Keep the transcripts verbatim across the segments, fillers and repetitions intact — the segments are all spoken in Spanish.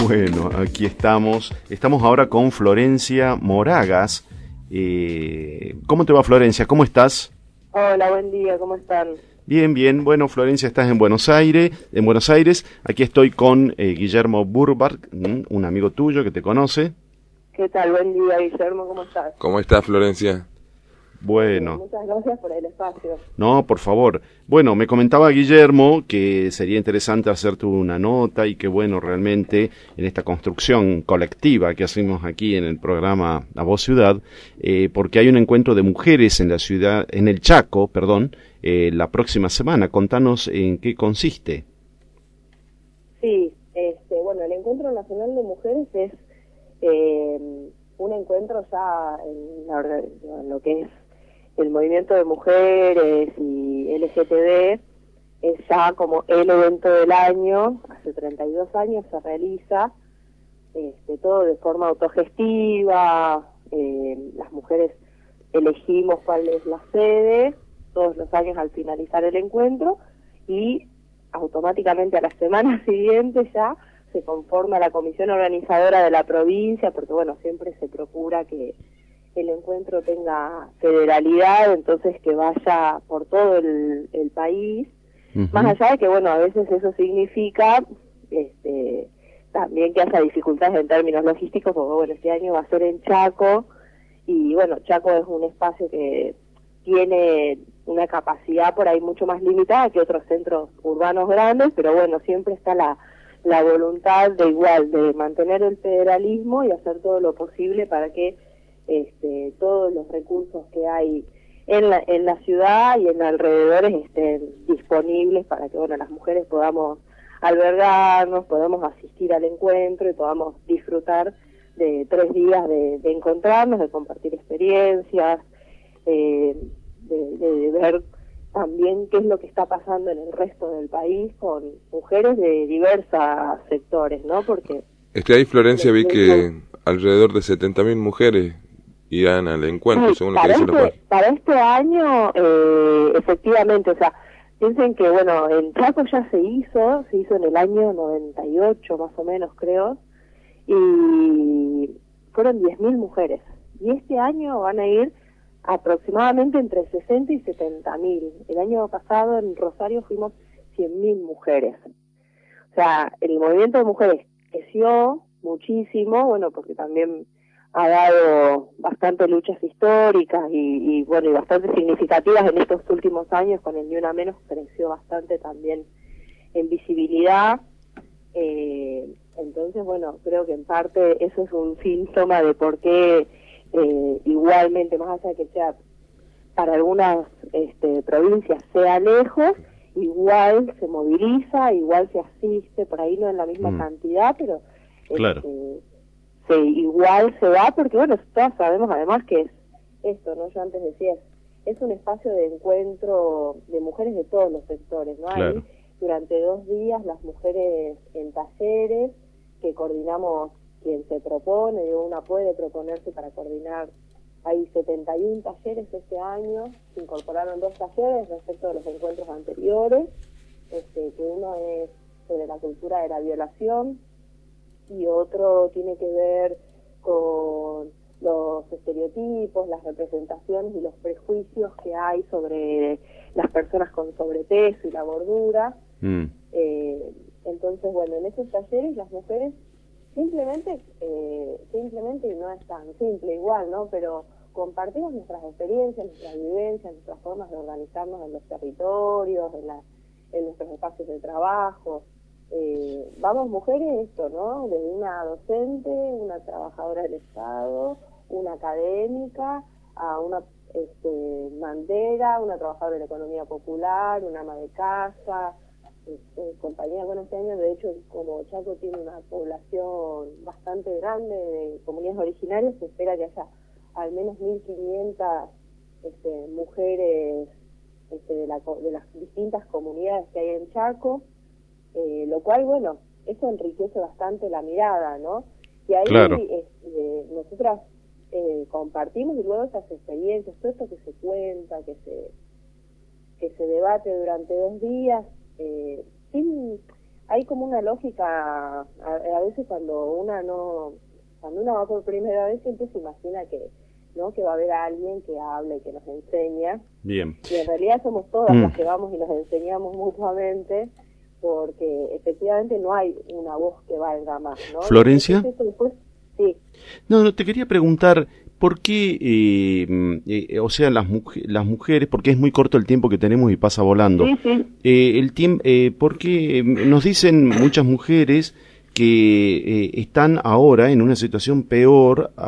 Bueno, aquí estamos. Estamos ahora con Florencia Moragas. Eh, ¿Cómo te va, Florencia? ¿Cómo estás? Hola, buen día, ¿cómo están? Bien, bien. Bueno, Florencia, estás en Buenos Aires. En Buenos Aires. Aquí estoy con eh, Guillermo Burbar, un amigo tuyo que te conoce. ¿Qué tal? Buen día, Guillermo, ¿cómo estás? ¿Cómo estás, Florencia? Bueno. Eh, muchas gracias por el espacio. No, por favor. Bueno, me comentaba Guillermo que sería interesante hacerte una nota y que bueno, realmente en esta construcción colectiva que hacemos aquí en el programa La Voz Ciudad, eh, porque hay un encuentro de mujeres en la ciudad, en el Chaco, perdón, eh, la próxima semana. Contanos en qué consiste. Sí, este, bueno, el Encuentro Nacional de Mujeres es eh, un encuentro ya en, la, en lo que es el movimiento de mujeres y L G T B, es ya como el evento del año. Hace treinta y dos años se realiza, este, todo de forma autogestiva. Eh, las mujeres elegimos cuál es la sede todos los años al finalizar el encuentro, y automáticamente a la semana siguiente ya se conforma la comisión organizadora de la provincia, porque bueno, siempre se procura que el encuentro tenga federalidad, entonces que vaya por todo el, el país. Uh-huh. Más allá de que, bueno, a veces eso significa este, también que haya dificultades en términos logísticos, porque bueno, este año va a ser en Chaco, y bueno, Chaco es un espacio que tiene una capacidad por ahí mucho más limitada que otros centros urbanos grandes, pero bueno, siempre está la, la voluntad de igual, de mantener el federalismo y hacer todo lo posible para que Este, todos los recursos que hay en la, en la ciudad y en alrededores estén disponibles para que bueno, las mujeres podamos albergarnos, podamos asistir al encuentro y podamos disfrutar de tres días de, de encontrarnos, de compartir experiencias, eh, de, de, de ver también qué es lo que está pasando en el resto del país con mujeres de diversos sectores, ¿no? Porque este ahí, Florencia, vi que alrededor de setenta mil mujeres irán al encuentro, sí, según lo que dice este, la página. Para este año, eh, efectivamente, o sea, piensen que, bueno, en Chaco ya se hizo, se hizo en el año noventa y ocho, más o menos, creo, y fueron diez mil mujeres. Y este año van a ir aproximadamente entre sesenta y setenta mil. El año pasado en Rosario fuimos cien mil mujeres. O sea, el movimiento de mujeres creció muchísimo, bueno, porque también ha dado bastante luchas históricas y, y bueno, y bastante significativas en estos últimos años. Con el Ni Una Menos creció bastante también en visibilidad. Eh, entonces, bueno, creo que en parte eso es un síntoma de por qué eh, igualmente, más allá de que sea para algunas este, provincias sea lejos, igual se moviliza, igual se asiste, por ahí no en la misma mm. cantidad, pero claro. Este, se, igual se va, porque bueno, todas sabemos además que es esto, ¿no? Yo antes decía, es, es un espacio de encuentro de mujeres de todos los sectores, ¿no? Claro. Ahí, durante dos días las mujeres en talleres que coordinamos quien se propone, digo, una puede proponerse para coordinar. Hay setenta y uno talleres este año, se incorporaron dos talleres respecto de los encuentros anteriores, este, que uno es sobre la cultura de la violación y otro tiene que ver con los estereotipos, las representaciones y los prejuicios que hay sobre las personas con sobrepeso y la gordura. Mm. Eh, entonces, bueno, en esos talleres las mujeres simplemente, eh, simplemente, y no es tan simple igual, ¿no? Pero compartimos nuestras experiencias, nuestras vivencias, nuestras formas de organizarnos en los territorios, en, la, en nuestros espacios de trabajo. Eh, vamos mujeres, esto, ¿no? Desde una docente, una trabajadora del Estado, una académica, a una este, mandera, una trabajadora de la economía popular, una ama de casa, este, compañía. Bueno, este año, de hecho, como Chaco tiene una población bastante grande de comunidades originarias, se espera que haya al menos mil quinientas este, mujeres este, de, la, de las distintas comunidades que hay en Chaco. Eh, lo cual, bueno, eso enriquece bastante la mirada, ¿no? Y ahí claro. eh, nosotras eh, compartimos y luego esas experiencias, todo esto que se cuenta, que se que se debate durante dos días, eh, sin, hay como una lógica, a, a veces cuando una no, cuando una va por primera vez siempre se imagina que, ¿no? que va a haber alguien que hable y que nos enseña. Bien. Y en realidad somos todas mm. las que vamos y nos enseñamos mutuamente, porque efectivamente no hay una voz que valga más, ¿no? ¿Florencia? Entonces, después, sí. No, no, te quería preguntar, ¿por qué, eh, eh, o sea, las, muj las mujeres, porque es muy corto el tiempo que tenemos y pasa volando, Sí, sí. eh, el tiempo, eh, ¿por qué nos dicen muchas mujeres que eh, están ahora en una situación peor a,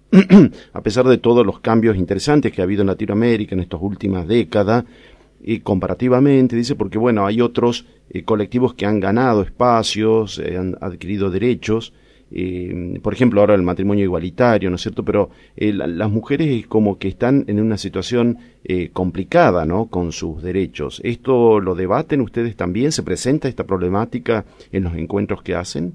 a pesar de todos los cambios interesantes que ha habido en Latinoamérica en estas últimas décadas, y comparativamente, dice, porque bueno, hay otros eh, colectivos que han ganado espacios, eh, han adquirido derechos, eh, por ejemplo, ahora el matrimonio igualitario, ¿no es cierto? Pero eh, la, las mujeres como que están en una situación eh, complicada, ¿no? Con sus derechos. ¿Esto lo debaten ustedes también? ¿Se presenta esta problemática en los encuentros que hacen?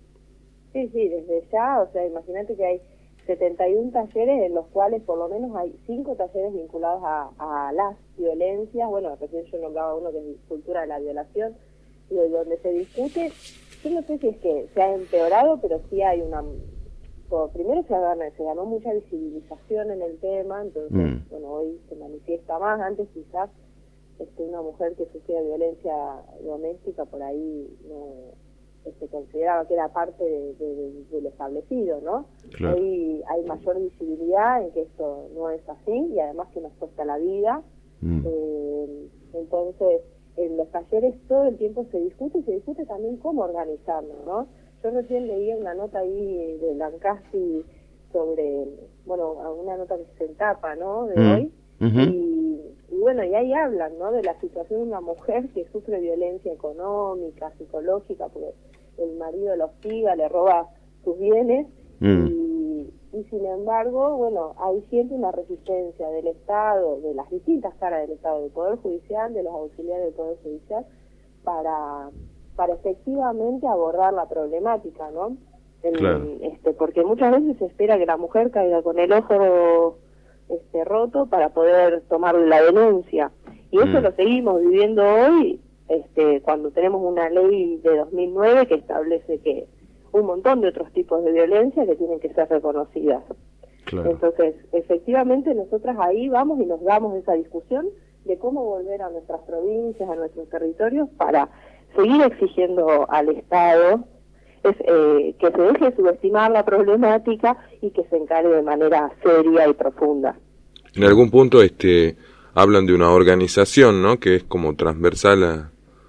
Sí, sí, desde ya, o sea, imagínate que hay setenta y uno talleres en los cuales por lo menos hay cinco talleres vinculados a, a las violencias. Bueno, recién yo nombraba uno que es cultura de la violación, y donde se discute, yo no sé si es que se ha empeorado, pero sí hay una... Bueno, primero se ganó, se ganó mucha visibilización en el tema, entonces, mm. bueno, hoy se manifiesta más. Antes quizás este, una mujer que sufría violencia doméstica por ahí no... se consideraba que era parte de, de, de, del establecido, ¿no? Claro. Hoy hay mayor visibilidad en que esto no es así, y además que nos cuesta la vida. Mm. Eh, entonces, en los talleres todo el tiempo se discute, y se discute también cómo organizarlo, ¿no? Yo recién leía una nota ahí de Lancasti sobre, bueno, una nota que se entapa, ¿no?, de mm. hoy, uh-huh. y, y bueno, y ahí hablan, ¿no?, de la situación de una mujer que sufre violencia económica, psicológica, porque el marido la hostiga, le roba sus bienes, mm. y, y sin embargo, bueno, hay siempre una resistencia del Estado, de las distintas caras del Estado, del Poder Judicial, de los auxiliares del Poder Judicial, para, para efectivamente abordar la problemática, ¿no? El, claro. este, porque muchas veces se espera que la mujer caiga con el ojo este, roto para poder tomar la denuncia, y eso mm. lo seguimos viviendo hoy. Este, cuando tenemos una ley de dos mil nueve que establece que un montón de otros tipos de violencia que tienen que ser reconocidas. Claro. Entonces, efectivamente, nosotras ahí vamos y nos damos esa discusión de cómo volver a nuestras provincias, a nuestros territorios, para seguir exigiendo al Estado es, eh, que se deje de subestimar la problemática y que se encare de manera seria y profunda. En algún punto este hablan de una organización, ¿no?, que es como transversal a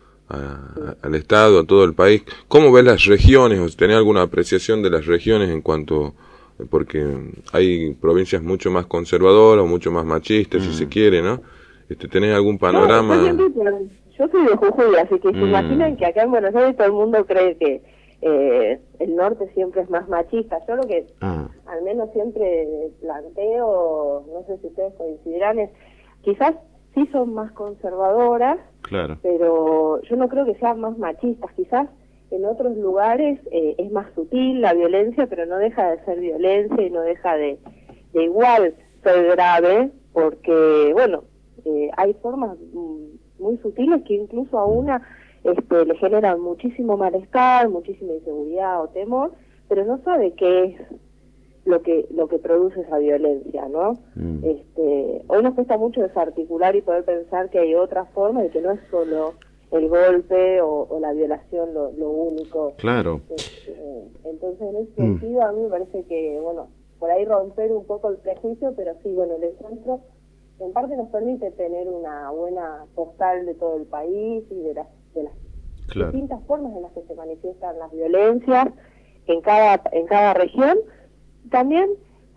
A, al Estado, a todo el país. ¿Cómo ves las regiones? ¿O tenés alguna apreciación de las regiones en cuanto, porque hay provincias mucho más conservadoras o mucho más machistas, mm. si se quiere, ¿no? Este, ¿tenés algún panorama? No, yo, siempre, yo soy de Jujuy, así que mm. se imaginan que acá en Buenos Aires todo el mundo cree que eh, el norte siempre es más machista. Yo lo que ah. al menos siempre planteo, no sé si ustedes coincidirán, es quizás sí son más conservadoras, claro, pero yo no creo que sean más machistas. Quizás en otros lugares eh, es más sutil la violencia, pero no deja de ser violencia y no deja de, de igual ser grave, porque, bueno, eh, hay formas muy sutiles que incluso a una este, le generan muchísimo malestar, muchísima inseguridad o temor, pero no sabe qué es lo que lo que produce esa violencia, ¿no? Mm. Este, hoy nos cuesta mucho desarticular y poder pensar que hay otras formas y que no es solo el golpe o, o la violación lo, lo único. Claro. Este, entonces, en ese mm. sentido, a mí me parece que, bueno, por ahí romper un poco el prejuicio, pero sí, bueno, el encuentro en parte nos permite tener una buena postal de todo el país y de las, de las claro. distintas formas en las que se manifiestan las violencias en cada en cada región. También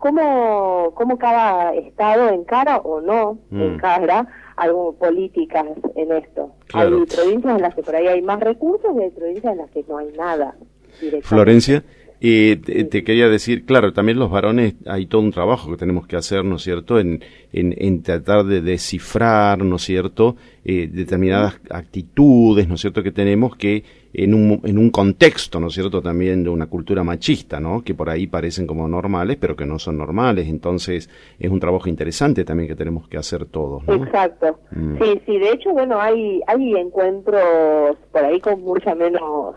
cómo, cómo cada estado encara o no mm. encara algo políticas en esto. Claro. Hay provincias en las que por ahí hay más recursos y hay provincias en las que no hay nada. Florencia, Eh, te, te quería decir, claro, también los varones hay todo un trabajo que tenemos que hacer, ¿no es cierto?, en, en, en tratar de descifrar, ¿no es cierto?, eh, determinadas actitudes, ¿no es cierto?, que tenemos que en un, en un contexto, ¿no es cierto?, también de una cultura machista, ¿no?, que por ahí parecen como normales, pero que no son normales. Entonces, es un trabajo interesante también que tenemos que hacer todos, ¿no? Exacto. Mm. Sí, sí, de hecho, bueno, hay, hay encuentros por ahí con mucha menos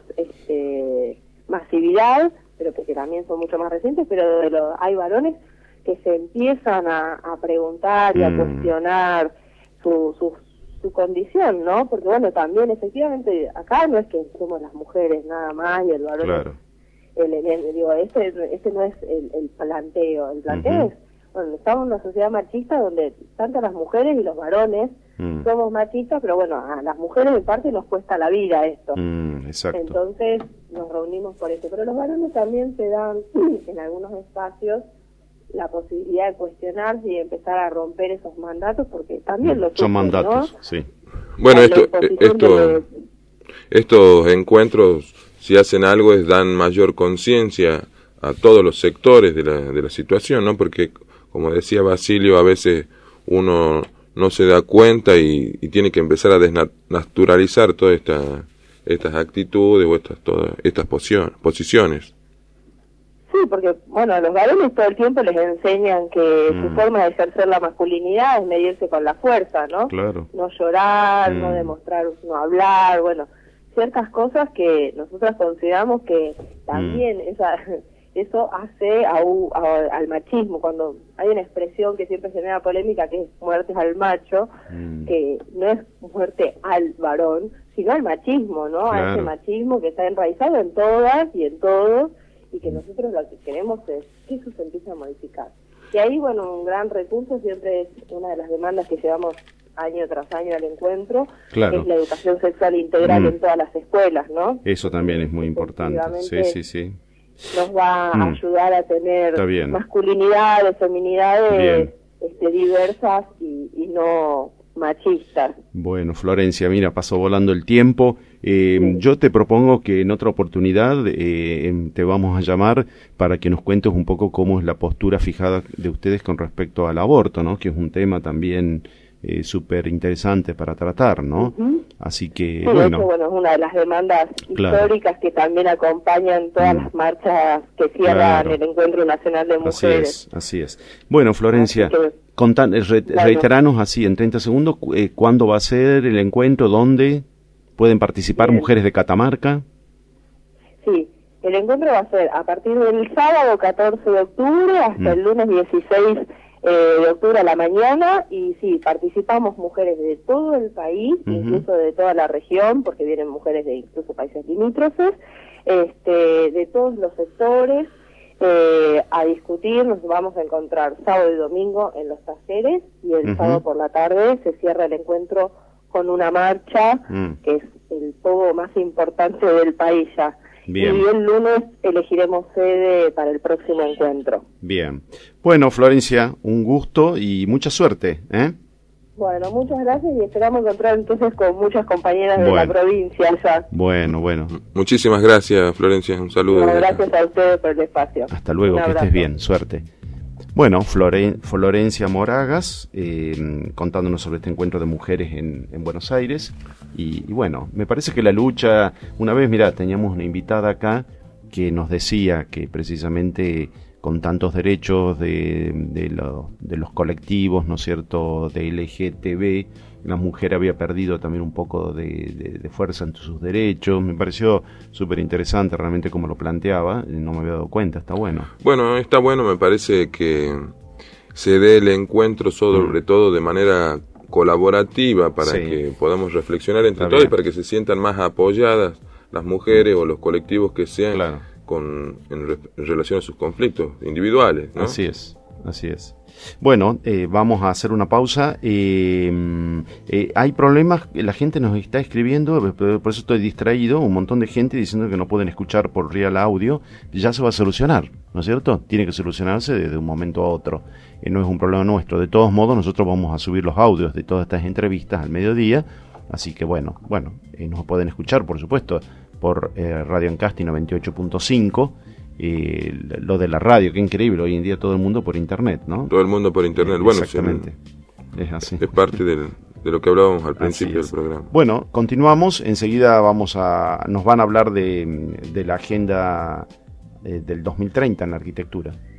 este, masividad, pero que, que también son mucho más recientes, pero de lo, hay varones que se empiezan a, a preguntar y mm. a cuestionar su, su, su condición, ¿no? Porque, bueno, también, efectivamente, acá no es que somos las mujeres nada más y el varón claro. es el, el, el, digo, este, este no es el, el planteo, el planteo uh-huh. es, bueno, estamos en una sociedad machista donde tanto las mujeres y los varones mm. somos machistas, pero bueno, a las mujeres en parte nos cuesta la vida esto. Mm, exacto. Entonces nos reunimos por eso. Pero los varones también se dan en algunos espacios la posibilidad de cuestionarse y empezar a romper esos mandatos, porque también los son mandatos, ¿no? sí. Bueno, esto, esto, de... estos encuentros, si hacen algo, es dan mayor conciencia a todos los sectores de la, de la situación, ¿no? Porque, como decía Basilio, a veces uno no se da cuenta y, y tiene que empezar a desnaturalizar todas esta, estas actitudes o estas, todas estas posiciones, posiciones. Sí, porque, bueno, a los varones todo el tiempo les enseñan que mm. su forma de ejercer la masculinidad es medirse con la fuerza, ¿no? Claro. No llorar, mm. no demostrar, no hablar, bueno, ciertas cosas que nosotros consideramos que también mm. esa... eso hace a, a, al machismo. Cuando hay una expresión que siempre genera polémica, que es muertes al macho, mm. que no es muerte al varón, sino al machismo, ¿no? Claro. A ese machismo que está enraizado en todas y en todos, y que nosotros lo que queremos es que eso se empiece a modificar. Y ahí, bueno, un gran recurso siempre es una de las demandas que llevamos año tras año al encuentro, claro. que es la educación sexual integral mm. en todas las escuelas, ¿no? Eso también es muy importante. Sí, sí, sí. Nos va a mm. ayudar a tener masculinidades, feminidades este, diversas y, y no machistas. Bueno, Florencia, mira, pasó volando el tiempo. Eh, sí. Yo te propongo que en otra oportunidad eh, te vamos a llamar para que nos cuentes un poco cómo es la postura fijada de ustedes con respecto al aborto, ¿no? Que es un tema también eh, súper interesante para tratar, ¿no? Uh-huh. Así que, sí, bueno. Eso, bueno, es una de las demandas claro. históricas que también acompañan todas mm. las marchas que cierran claro. el Encuentro Nacional de Mujeres. Así es, así es. Bueno, Florencia, que, contan, re, claro. reiteranos así en treinta segundos, eh, ¿cuándo va a ser el encuentro? ¿Dónde pueden participar Bien. mujeres de Catamarca? Sí, el encuentro va a ser a partir del sábado catorce de octubre hasta mm. el lunes dieciséis Eh, de octubre a la mañana, y sí, participamos mujeres de todo el país, uh-huh. incluso de toda la región, porque vienen mujeres de incluso países limítrofes, este, de todos los sectores, eh, a discutir. Nos vamos a encontrar sábado y domingo en los talleres, y el uh-huh. sábado por la tarde se cierra el encuentro con una marcha, uh-huh. que es el pogo más importante del país ya. Bien. Y el lunes elegiremos sede para el próximo encuentro. Bien. Bueno, Florencia, un gusto y mucha suerte, ¿eh? Bueno, muchas gracias y esperamos encontrar entonces con muchas compañeras bueno. de la provincia ya. Bueno, bueno. Muchísimas gracias, Florencia. Un saludo. Bueno, gracias a ustedes por el espacio. Hasta luego, que estés bien. Suerte. Bueno, Floren- Florencia Moragas, eh, contándonos sobre este encuentro de mujeres en, en Buenos Aires. Y, y bueno, me parece que la lucha, una vez, mira, teníamos una invitada acá que nos decía que precisamente con tantos derechos de, de, lo, de los colectivos, ¿no es cierto?, de L G T B, la mujer había perdido también un poco de, de, de fuerza en sus derechos. Me pareció súper interesante realmente como lo planteaba, no me había dado cuenta, está bueno. Bueno, está bueno, me parece que se dé el encuentro sobre mm. todo de manera colaborativa para sí. que podamos reflexionar entre todos y para que se sientan más apoyadas las mujeres mm. o los colectivos que sean claro. con en, re, en relación a sus conflictos individuales, ¿no? Así es, así es. Bueno, eh, vamos a hacer una pausa. Eh, eh, hay problemas, la gente nos está escribiendo, por eso estoy distraído, un montón de gente diciendo que no pueden escuchar por Real Audio. Ya se va a solucionar, ¿no es cierto? Tiene que solucionarse desde un momento a otro. Eh, no es un problema nuestro. De todos modos, nosotros vamos a subir los audios de todas estas entrevistas al mediodía. Así que bueno, bueno, eh, nos pueden escuchar, por supuesto, por eh, Radio Ancasti noventa y ocho punto cinco. eh, lo de la radio, qué increíble, hoy en día todo el mundo por internet, ¿no? Todo el mundo por internet, Eh, bueno, exactamente, es, es así. Es parte del, de lo que hablábamos al principio del es. programa. Bueno, continuamos, enseguida vamos a, nos van a hablar de, de la agenda eh, del dos mil treinta en la arquitectura.